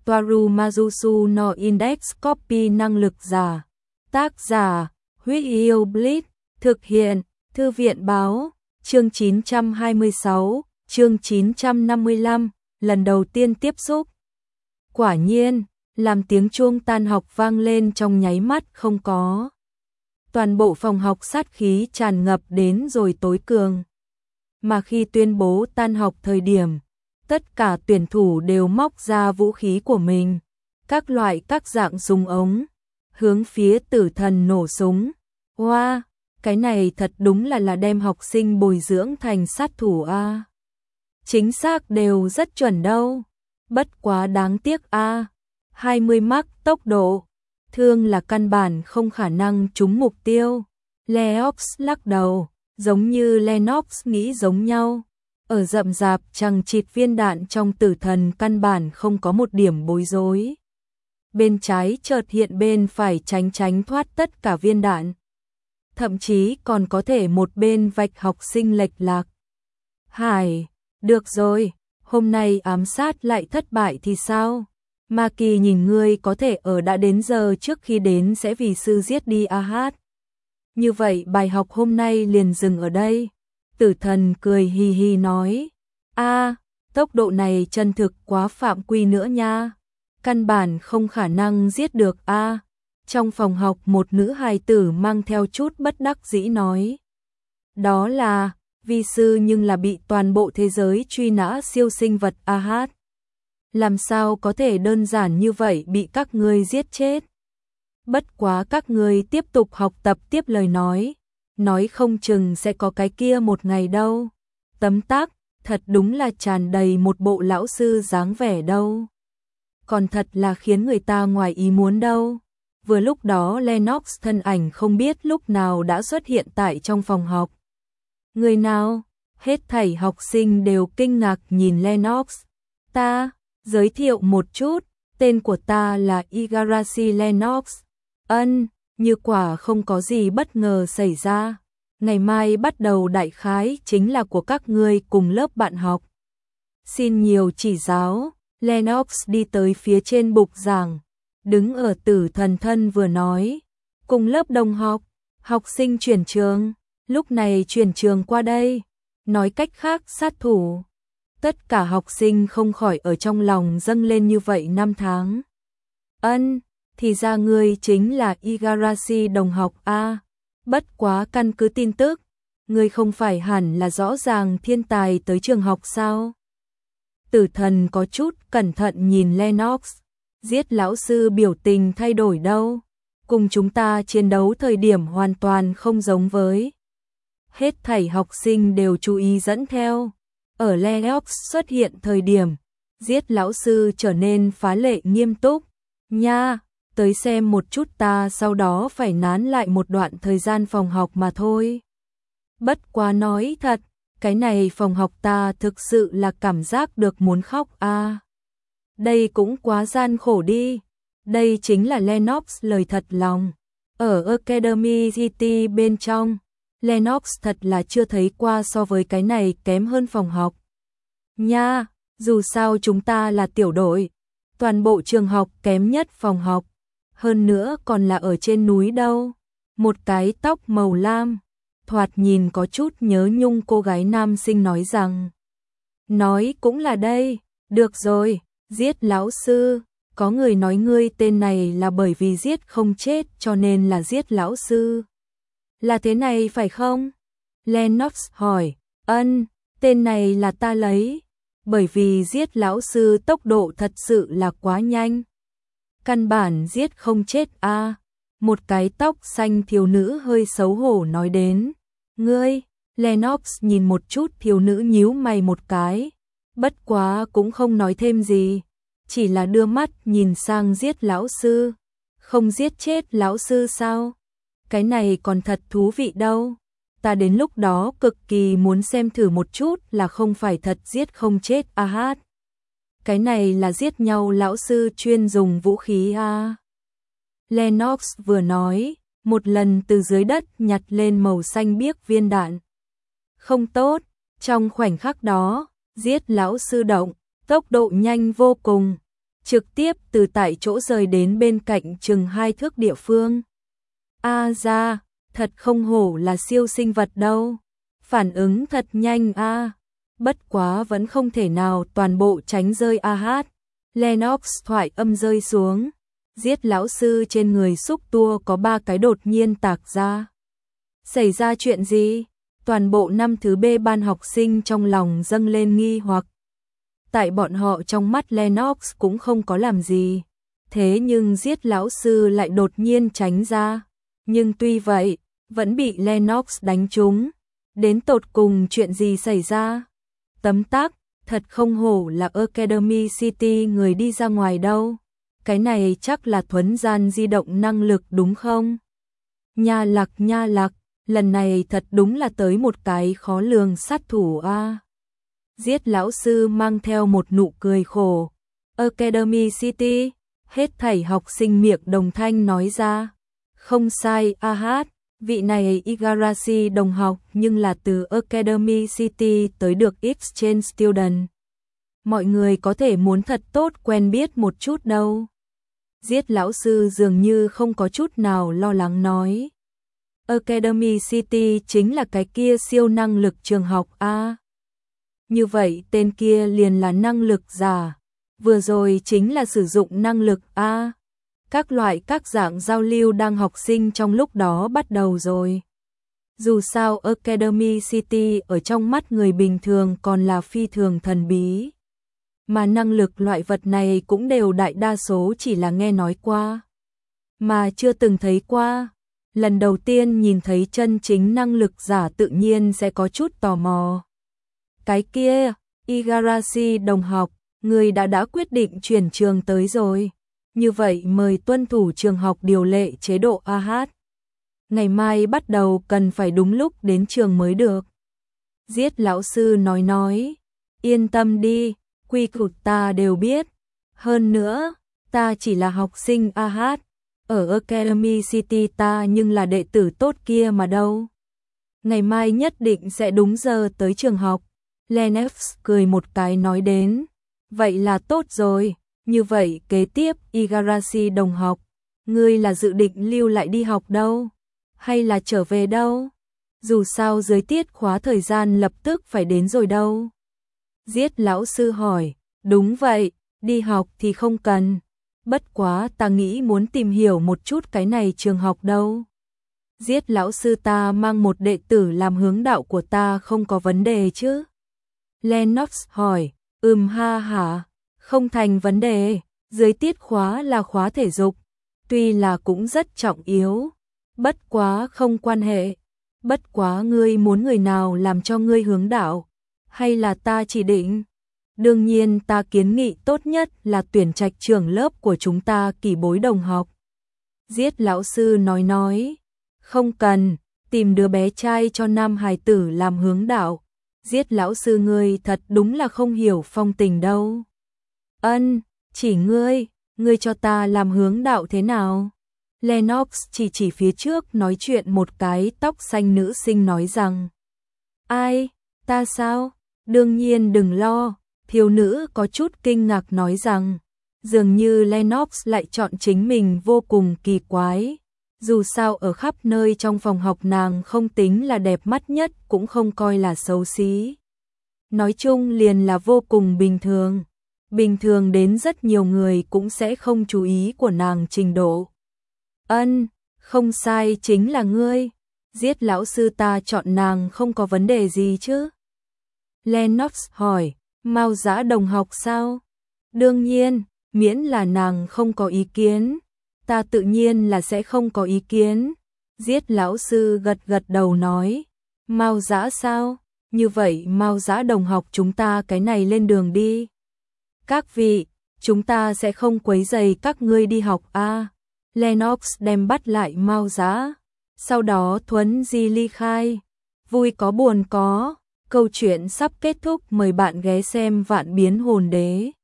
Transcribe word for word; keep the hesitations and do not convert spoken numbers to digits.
Toaru Majusu no Index Copy năng lực giả. Tác giả, Huyết Yêu Blitz, thực hiện, Thư viện báo, chương chín trăm hai mươi sáu, chương chín trăm năm mươi lăm, lần đầu tiên tiếp xúc. Quả nhiên, làm tiếng chuông tan học vang lên trong nháy mắt không có. Toàn bộ phòng học sát khí tràn ngập đến rồi tối cường. Mà khi tuyên bố tan học thời điểm, tất cả tuyển thủ đều móc ra vũ khí của mình, các loại các dạng súng ống, hướng phía Tử Thần nổ súng. Wow, cái này thật đúng là là đem học sinh bồi dưỡng thành sát thủ a. Chính xác đều rất chuẩn đâu. Bất quá đáng tiếc a. hai mươi mach tốc độ, thương là căn bản không khả năng trúng mục tiêu. Leox lắc đầu, giống như Lennox nghĩ giống nhau. Ở rậm rạp chằng chịt viên đạn trong Tử Thần căn bản không có một điểm bối rối. Bên trái chợt hiện bên phải tránh tránh thoát tất cả viên đạn. Thậm chí còn có thể một bên vạch học sinh lệch lạc. Hải, được rồi, hôm nay ám sát lại thất bại thì sao? Maki nhìn ngươi có thể ở đã đến giờ trước khi đến sẽ vì sư giết đi a hát. Như vậy bài học hôm nay liền dừng ở đây. Tử Thần cười hi hi nói. A, tốc độ này chân thực quá phạm quy nữa nha. Căn bản không khả năng giết được a. Trong phòng học một nữ hài tử mang theo chút bất đắc dĩ nói. Đó là, vi sư nhưng là bị toàn bộ thế giới truy nã siêu sinh vật a hát. Làm sao có thể đơn giản như vậy bị các ngươi giết chết? Bất quá các ngươi tiếp tục học tập tiếp lời nói. Nói không chừng sẽ có cái kia một ngày đâu. Tấm tắc, thật đúng là tràn đầy một bộ lão sư dáng vẻ đâu. Còn thật là khiến người ta ngoài ý muốn đâu. Vừa lúc đó Lennox thân ảnh không biết lúc nào đã xuất hiện tại trong phòng học. Người nào? Hết thảy học sinh đều kinh ngạc nhìn Lennox. Ta, giới thiệu một chút, tên của ta là Igarashi Lennox. Ân, như quả không có gì bất ngờ xảy ra. Ngày mai bắt đầu đại khái chính là của các ngươi cùng lớp bạn học. Xin nhiều chỉ giáo. Lennox đi tới phía trên bục giảng, đứng ở Tử Thần thân vừa nói. Cùng lớp đồng học, học sinh chuyển trường, lúc này chuyển trường qua đây. Nói cách khác sát thủ. Tất cả học sinh không khỏi ở trong lòng dâng lên như vậy năm tháng. Ân, thì ra ngươi chính là Igarashi đồng học a. Bất quá căn cứ tin tức, ngươi không phải hẳn là rõ ràng thiên tài tới trường học sao? Tử Thần có chút cẩn thận nhìn Lennox. Giết lão sư biểu tình thay đổi đâu. Cùng chúng ta chiến đấu thời điểm hoàn toàn không giống với. Hết thảy học sinh đều chú ý dẫn theo. Ở Lennox xuất hiện thời điểm, giết lão sư trở nên phá lệ nghiêm túc. Nha, tới xem một chút ta sau đó phải nán lại một đoạn thời gian phòng học mà thôi. Bất quá nói thật, cái này phòng học ta thực sự là cảm giác được muốn khóc a. À, đây cũng quá gian khổ đi. Đây chính là Lennox lời thật lòng. Ở Academy City bên trong, Lennox thật là chưa thấy qua so với cái này kém hơn phòng học. Nha, dù sao chúng ta là tiểu đội, toàn bộ trường học kém nhất phòng học. Hơn nữa còn là ở trên núi đâu. Một cái tóc màu lam, thoạt nhìn có chút nhớ nhung cô gái nam sinh nói rằng. Nói cũng là đây, được rồi, giết lão sư. Có người nói ngươi tên này là bởi vì giết không chết cho nên là giết lão sư. Là thế này phải không? Lennox hỏi. Ân, tên này là ta lấy. Bởi vì giết lão sư tốc độ thật sự là quá nhanh. Căn bản giết không chết a. À, một cái tóc xanh thiếu nữ hơi xấu hổ nói đến. Ngươi, Lennox nhìn một chút thiếu nữ nhíu mày một cái. Bất quá cũng không nói thêm gì. Chỉ là đưa mắt nhìn sang giết lão sư. Không giết chết lão sư sao? Cái này còn thật thú vị đâu. Ta đến lúc đó cực kỳ muốn xem thử một chút là không phải thật giết không chết a hát. Cái này là giết nhau lão sư chuyên dùng vũ khí a. Lennox vừa nói, một lần từ dưới đất nhặt lên màu xanh biếc viên đạn. Không tốt, trong khoảnh khắc đó, giết lão sư động, tốc độ nhanh vô cùng. trực tiếp từ tại chỗ rời đến bên cạnh chừng hai thước địa phương. A ra, thật không hổ là siêu sinh vật đâu. Phản ứng thật nhanh a. Bất quá vẫn không thể nào toàn bộ tránh rơi a hát. Lennox thoại âm rơi xuống. Giết lão sư trên người xúc tua có ba cái đột nhiên tạc ra. Xảy ra chuyện gì? Toàn bộ năm thứ B ban học sinh trong lòng dâng lên nghi hoặc. Tại bọn họ trong mắt Lennox cũng không có làm gì. Thế nhưng giết lão sư lại đột nhiên tránh ra. Nhưng tuy vậy, vẫn bị Lennox đánh trúng. Đến tột cùng chuyện gì xảy ra? Tấm tắc, thật không hổ là Academy City người đi ra ngoài đâu. Cái này chắc là thuấn gian di động năng lực đúng không? Nha lạc nha lạc, lần này thật đúng là tới một cái khó lường sát thủ a. À. Giết lão sư mang theo một nụ cười khổ. Academy City, hết thảy học sinh miệng đồng thanh nói ra. Không sai a hát, vị này Igarashi đồng học nhưng là từ Academy City tới được exchange student. Mọi người có thể muốn thật tốt quen biết một chút đâu. Giết lão sư dường như không có chút nào lo lắng nói. Academy City chính là cái kia siêu năng lực trường học A. Như vậy tên kia liền là năng lực giả. Vừa rồi chính là sử dụng năng lực A. Các loại các dạng giao lưu đang học sinh trong lúc đó bắt đầu rồi. Dù sao Academy City ở trong mắt người bình thường còn là phi thường thần bí. Mà năng lực loại vật này cũng đều đại đa số chỉ là nghe nói qua. Mà chưa từng thấy qua. Lần đầu tiên nhìn thấy chân chính năng lực giả tự nhiên sẽ có chút tò mò. Cái kia, Igarashi đồng học, người đã đã quyết định chuyển trường tới rồi. Như vậy mời tuân thủ trường học điều lệ chế độ a hát. Ngày mai bắt đầu cần phải đúng lúc đến trường mới được. Giết lão sư nói nói, yên tâm đi, quy củ ta đều biết. Hơn nữa, ta chỉ là học sinh a hát. Ở Academy City ta nhưng là đệ tử tốt kia mà đâu. Ngày mai nhất định sẽ đúng giờ tới trường học. Lennox cười một cái nói đến. Vậy là tốt rồi. Như vậy kế tiếp Igarashi đồng học. Ngươi là dự định lưu lại đi học đâu? Hay là trở về đâu? Dù sao dưới tiết khóa thời gian lập tức phải đến rồi đâu. Giết lão sư hỏi. Đúng vậy, đi học thì không cần. Bất quá ta nghĩ muốn tìm hiểu một chút cái này trường học đâu. Giết lão sư ta mang một đệ tử làm hướng đạo của ta không có vấn đề chứ? Lennox hỏi, ừm ha hả, không thành vấn đề, dưới tiết khóa là khóa thể dục, tuy là cũng rất trọng yếu, bất quá không quan hệ, bất quá ngươi muốn người nào làm cho ngươi hướng đạo, hay là ta chỉ định? Đương nhiên ta kiến nghị tốt nhất là tuyển trạch trưởng lớp của chúng ta Kỷ Bối đồng học. Giết lão sư nói nói, không cần, tìm đứa bé trai cho nam hài tử làm hướng đạo. Giết lão sư ngươi thật đúng là không hiểu phong tình đâu. Ân, chỉ ngươi, ngươi cho ta làm hướng đạo thế nào? Lennox chỉ chỉ phía trước nói chuyện một cái tóc xanh nữ sinh nói rằng. Ai, ta sao? Đương nhiên đừng lo. Thiếu nữ có chút kinh ngạc nói rằng, dường như Lennox lại chọn chính mình vô cùng kỳ quái. Dù sao ở khắp nơi trong phòng học nàng không tính là đẹp mắt nhất cũng không coi là xấu xí. Nói chung liền là vô cùng bình thường. Bình thường đến rất nhiều người cũng sẽ không chú ý của nàng trình độ. Ân, không sai chính là ngươi. Giết lão sư ta chọn nàng không có vấn đề gì chứ? Lennox hỏi. Mao Dã đồng học sao? Đương nhiên, miễn là nàng không có ý kiến, ta tự nhiên là sẽ không có ý kiến. Giết lão sư gật gật đầu nói, Mao Dã sao? Như vậy Mao Dã đồng học chúng ta cái này lên đường đi. Các vị, chúng ta sẽ không quấy rầy các ngươi đi học a. À. Lennox đem bắt lại Mao Dã, sau đó thuấn di ly khai. Vui có buồn có. Câu chuyện sắp kết thúc, mời bạn ghé xem Vạn Biến Hồn Đế.